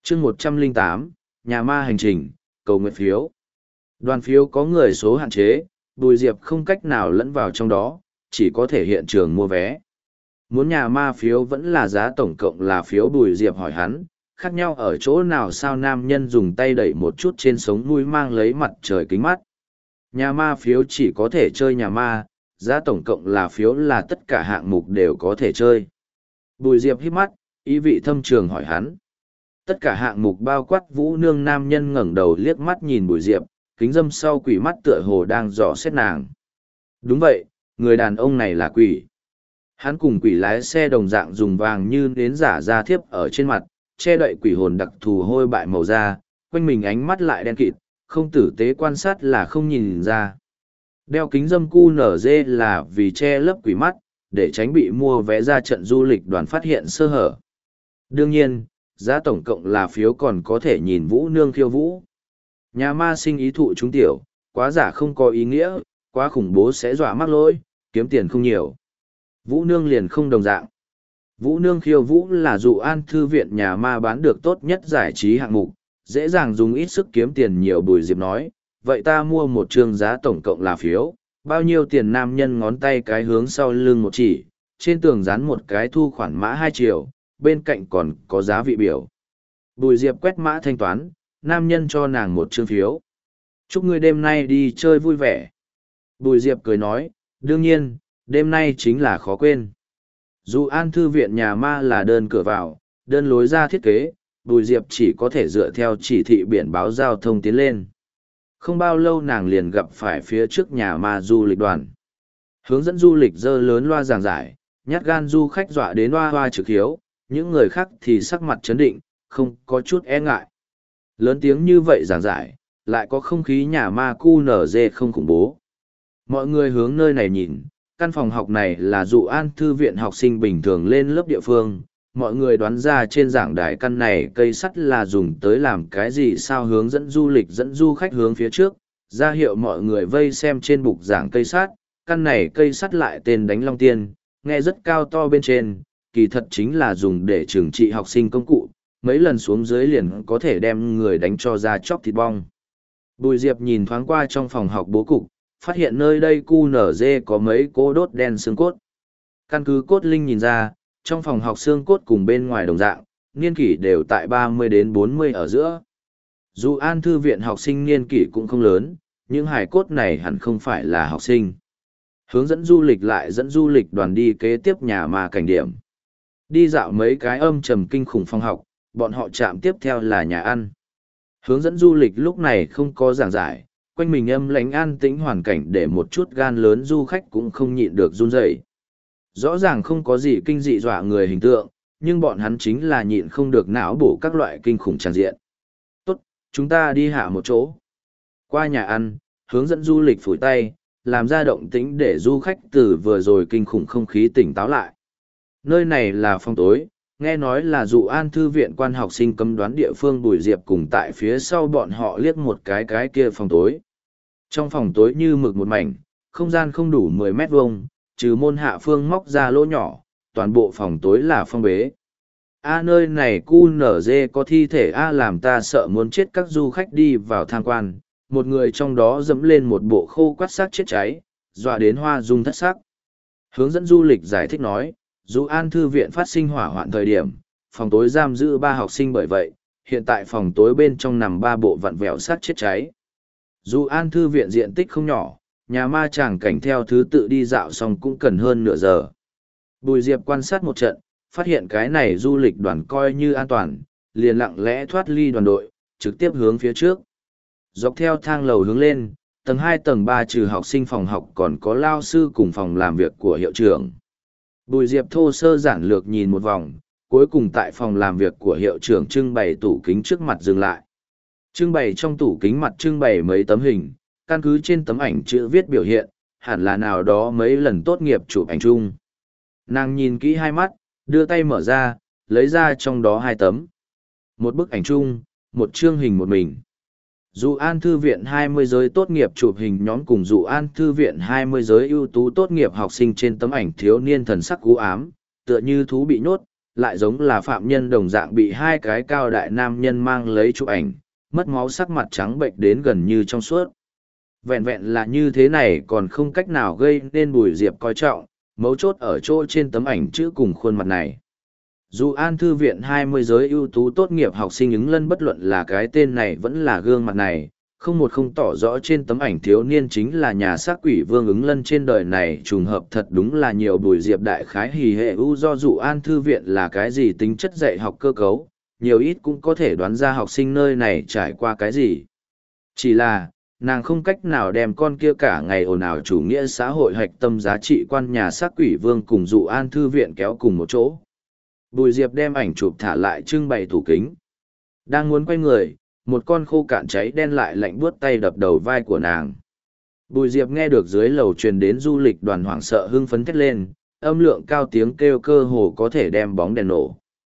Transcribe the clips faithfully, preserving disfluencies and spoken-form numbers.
chương một trăm lẻ tám, nhà ma hành trình, cầu nguyện phiếu. Đoàn phiếu có người số hạn chế, Bùi Diệp không cách nào lẫn vào trong đó, chỉ có thể hiện trường mua vé. Muốn nhà ma phiếu vẫn là giá tổng cộng là phiếu. Bùi Diệp hỏi hắn, khác nhau ở chỗ nào sao? Nam nhân dùng tay đẩy một chút trên sống mũi mang lấy mặt trời kính mắt. Nhà ma phiếu chỉ có thể chơi nhà ma, giá tổng cộng là phiếu là tất cả hạng mục đều có thể chơi. Bùi Diệp hít mắt, ý vị thâm trường hỏi hắn. Tất cả hạng mục bao quát Vũ Nương. Nam nhân ngẩng đầu liếc mắt nhìn Bùi Diệp, kính dâm sau quỷ mắt tựa hồ đang dò xét nàng. Đúng vậy, người đàn ông này là quỷ. Hắn cùng quỷ lái xe đồng dạng dùng vàng như nến giả da thiếp ở trên mặt, che đậy quỷ hồn đặc thù hôi bại màu da, quanh mình ánh mắt lại đen kịt, không tử tế quan sát là không nhìn ra. Đeo kính dâm cu nở dê là vì che lấp quỷ mắt, để tránh bị mua vé ra trận du lịch đoàn phát hiện sơ hở. Đương nhiên, giá tổng cộng là phiếu còn có thể nhìn Vũ Nương khiêu vũ. Nhà ma sinh ý thụ chúng tiểu, quá giả không có ý nghĩa, quá khủng bố sẽ dọa mắc lỗi, kiếm tiền không nhiều. Vũ Nương liền không đồng dạng. Vũ Nương khiêu vũ là dụ an thư viện nhà ma bán được tốt nhất giải trí hạng mục, dễ dàng dùng ít sức kiếm tiền nhiều. Bùi Diệp nói, vậy ta mua một trường giá tổng cộng là phiếu, bao nhiêu tiền? Nam nhân ngón tay cái hướng sau lưng một chỉ, trên tường dán một cái thu khoản mã hai triệu, bên cạnh còn có giá vị biểu. Bùi Diệp quét mã thanh toán, nam nhân cho nàng một trương phiếu. Chúc ngươi đêm nay đi chơi vui vẻ. Bùi Diệp cười nói, đương nhiên, đêm nay chính là khó quên. Dù an thư viện nhà ma là đơn cửa vào, đơn lối ra thiết kế, Bùi Diệp chỉ có thể dựa theo chỉ thị biển báo giao thông tiến lên. Không bao lâu nàng liền gặp phải phía trước nhà ma du lịch đoàn. Hướng dẫn du lịch dơ lớn loa giảng giải, nhát gan du khách dọa đến hoa hoa trực hiếu, những người khác thì sắc mặt chấn định, không có chút e ngại. Lớn tiếng như vậy giảng giải, lại có không khí nhà ma cu nở dê không khủng bố. Mọi người hướng nơi này nhìn, căn phòng học này là dụ an thư viện học sinh bình thường lên lớp địa phương. Mọi người đoán ra trên giảng đài căn này cây sắt là dùng tới làm cái gì sao? Hướng dẫn du lịch dẫn du khách hướng phía trước, ra hiệu mọi người vây xem trên bục giảng cây sắt. Căn này cây sắt lại tên đánh long tiên, nghe rất cao to bên trên, kỳ thật chính là dùng để trừng trị học sinh công cụ, mấy lần xuống dưới liền có thể đem người đánh cho ra chóc thịt bong. Bùi Diệp nhìn thoáng qua trong phòng học bố cục, phát hiện nơi đây cu nở dê có mấy cỗ đốt đen xương cốt. Căn cứ cốt linh nhìn ra, trong phòng học xương cốt cùng bên ngoài đồng dạng, niên kỷ đều tại ba mươi đến bốn mươi ở giữa. Dù an thư viện học sinh niên kỷ cũng không lớn, nhưng hài cốt này hẳn không phải là học sinh. Hướng dẫn du lịch lại dẫn du lịch đoàn đi kế tiếp nhà ma cảnh điểm. Đi dạo mấy cái âm trầm kinh khủng phòng học, bọn họ chạm tiếp theo là nhà ăn. Hướng dẫn du lịch lúc này không có giảng giải, quanh mình âm lánh an tĩnh hoàn cảnh để một chút gan lớn du khách cũng không nhịn được run rẩy. Rõ ràng không có gì kinh dị dọa người hình tượng, nhưng bọn hắn chính là nhịn không được não bổ các loại kinh khủng tràn diện. Tốt, chúng ta đi hạ một chỗ. Qua nhà ăn, hướng dẫn du lịch phủi tay, làm ra động tĩnh để du khách từ vừa rồi kinh khủng không khí tỉnh táo lại. Nơi này là phòng tối, nghe nói là dụ an thư viện quan học sinh cấm đoán địa phương. Bùi Diệp cùng tại phía sau bọn họ liếc một cái cái kia phòng tối. Trong phòng tối như mực một mảnh, không gian không đủ mười mét vuông, trừ môn hạ phương móc ra lỗ nhỏ, toàn bộ phòng tối là phong bế. A nơi này cu nở dê có thi thể A làm ta sợ muốn chết. Các du khách đi vào tham quan, một người trong đó dẫm lên một bộ khô quắt xác chết cháy, dọa đến hoa dung thất sắc. Hướng dẫn du lịch giải thích nói, dù an thư viện phát sinh hỏa hoạn thời điểm, phòng tối giam giữ ba học sinh, bởi vậy, hiện tại phòng tối bên trong nằm ba bộ vặn vẹo xác chết cháy. Dù an thư viện diện tích không nhỏ, nhà ma tràng cảnh theo thứ tự đi dạo xong cũng cần hơn nửa giờ. Bùi Diệp quan sát một trận, phát hiện cái này du lịch đoàn coi như an toàn, liền lặng lẽ thoát ly đoàn đội, trực tiếp hướng phía trước. Dọc theo thang lầu hướng lên, tầng hai tầng ba trừ học sinh phòng học còn có lao sư cùng phòng làm việc của hiệu trưởng. Bùi Diệp thô sơ giản lược nhìn một vòng, cuối cùng tại phòng làm việc của hiệu trưởng trưng bày tủ kính trước mặt dừng lại. Trưng bày trong tủ kính mặt trưng bày mấy tấm hình, căn cứ trên tấm ảnh chữ viết biểu hiện, hẳn là nào đó mấy lần tốt nghiệp chụp ảnh chung. Nàng nhìn kỹ hai mắt, đưa tay mở ra, lấy ra trong đó hai tấm. Một bức ảnh chung, một chương hình một mình. Dụ an thư viện hai mươi giới tốt nghiệp chụp hình nhóm cùng dụ an thư viện hai mươi giới ưu tú tốt nghiệp học sinh. Trên tấm ảnh thiếu niên thần sắc u ám, tựa như thú bị nhốt, lại giống là phạm nhân đồng dạng bị hai cái cao đại nam nhân mang lấy chụp ảnh, mất máu sắc mặt trắng bệnh đến gần như trong suốt. Vẹn vẹn là như thế này còn không cách nào gây nên Bùi Diệp coi trọng, mấu chốt ở chỗ trên tấm ảnh chữ cùng khuôn mặt này. Dù An Thư viện hai mươi giới ưu tú tốt nghiệp học sinh ứng lân bất luận là cái tên này vẫn là gương mặt này, không một không tỏ rõ trên tấm ảnh thiếu niên chính là nhà xác quỷ vương ứng lân trên đời này trùng hợp thật đúng là nhiều. Bùi Diệp đại khái hì hệ ưu do dụ An Thư viện là cái gì tính chất dạy học cơ cấu, nhiều ít cũng có thể đoán ra học sinh nơi này trải qua cái gì. Chỉ là, nàng không cách nào đem con kia cả ngày ồn ào chủ nghĩa xã hội hạch tâm giá trị quan nhà xác quỷ vương cùng dụ An Thư viện kéo cùng một chỗ. Bùi Diệp đem ảnh chụp thả lại trưng bày tủ kính. Đang muốn quay người, một con khô cạn cháy đen lại lạnh buốt tay đập đầu vai của nàng. Bùi Diệp nghe được dưới lầu truyền đến du lịch đoàn hoảng sợ hưng phấn thét lên, âm lượng cao tiếng kêu cơ hồ có thể đem bóng đèn nổ.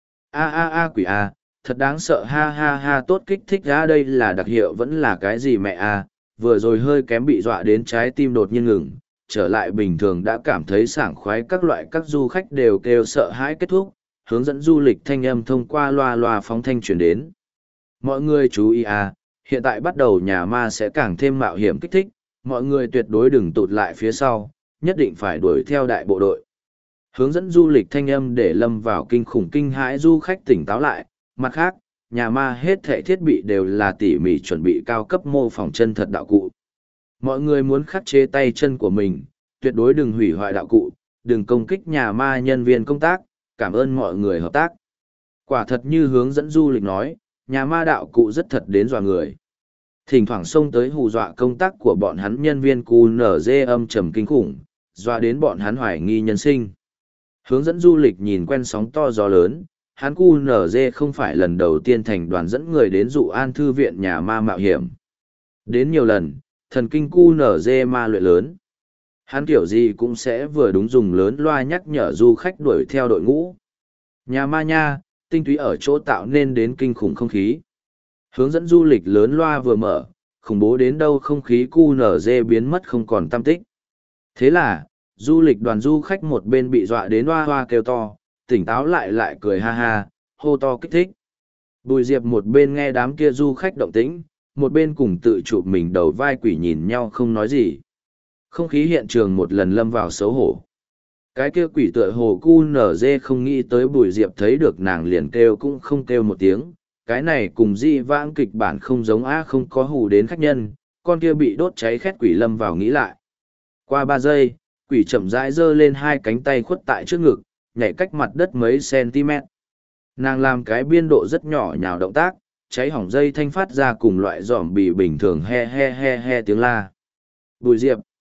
A a a quỷ a, thật đáng sợ, ha ha ha, tốt kích thích ra, đây là đặc hiệu vẫn là cái gì mẹ a, vừa rồi hơi kém bị dọa đến trái tim đột nhiên ngừng, trở lại bình thường đã cảm thấy sảng khoái. Các loại các du khách đều kêu sợ hãi kết thúc, hướng dẫn du lịch thanh âm thông qua loa loa phóng thanh truyền đến. Mọi người chú ý à, hiện tại bắt đầu nhà ma sẽ càng thêm mạo hiểm kích thích, mọi người tuyệt đối đừng tụt lại phía sau, nhất định phải đuổi theo đại bộ đội. Hướng dẫn du lịch thanh âm để lâm vào kinh khủng kinh hãi du khách tỉnh táo lại, mặt khác, nhà ma hết thảy thiết bị đều là tỉ mỉ chuẩn bị cao cấp mô phỏng chân thật đạo cụ. Mọi người muốn khắc chế tay chân của mình, tuyệt đối đừng hủy hoại đạo cụ, đừng công kích nhà ma nhân viên công tác, cảm ơn mọi người hợp tác. Quả thật như hướng dẫn du lịch nói, nhà ma đạo cụ rất thật đến dọa người. Thỉnh thoảng xông tới hù dọa công tác của bọn hắn nhân viên cu nở dê âm trầm kinh khủng, dọa đến bọn hắn hoài nghi nhân sinh. Hướng dẫn du lịch nhìn quen sóng to gió lớn, hắn cu nở dê không phải lần đầu tiên thành đoàn dẫn người đến dụ An Thư viện nhà ma mạo hiểm. Đến nhiều lần, thần kinh cu nở dê ma luyện lớn. Hắn kiểu gì cũng sẽ vừa đúng dùng lớn loa nhắc nhở du khách đuổi theo đội ngũ. Nhà ma nha, tinh túy ở chỗ tạo nên đến kinh khủng không khí. Hướng dẫn du lịch lớn loa vừa mở, khủng bố đến đâu không khí cu nở dê biến mất không còn tăm tích. Thế là, du lịch đoàn du khách một bên bị dọa đến hoa hoa kêu to, tỉnh táo lại lại cười ha ha, hô to kích thích. Bùi Diệp một bên nghe đám kia du khách động tĩnh, một bên cùng tự chụp mình đầu vai quỷ nhìn nhau không nói gì. Không khí hiện trường một lần lâm vào xấu hổ. Cái kia quỷ tựa hồ cu nở dê không nghĩ tới Bùi Diệp thấy được nàng liền kêu cũng không kêu một tiếng. Cái này cùng di vãng kịch bản không giống á, không có hù đến khách nhân, con kia bị đốt cháy khét quỷ lâm vào nghĩ lại. Qua ba giây, quỷ chậm rãi giơ lên hai cánh tay khuất tại trước ngực, nhảy cách mặt đất mấy cm. Nàng làm cái biên độ rất nhỏ nhào động tác, cháy hỏng dây thanh phát ra cùng loại giỏm bị bình thường he he he he tiếng la. Bùi Diệp,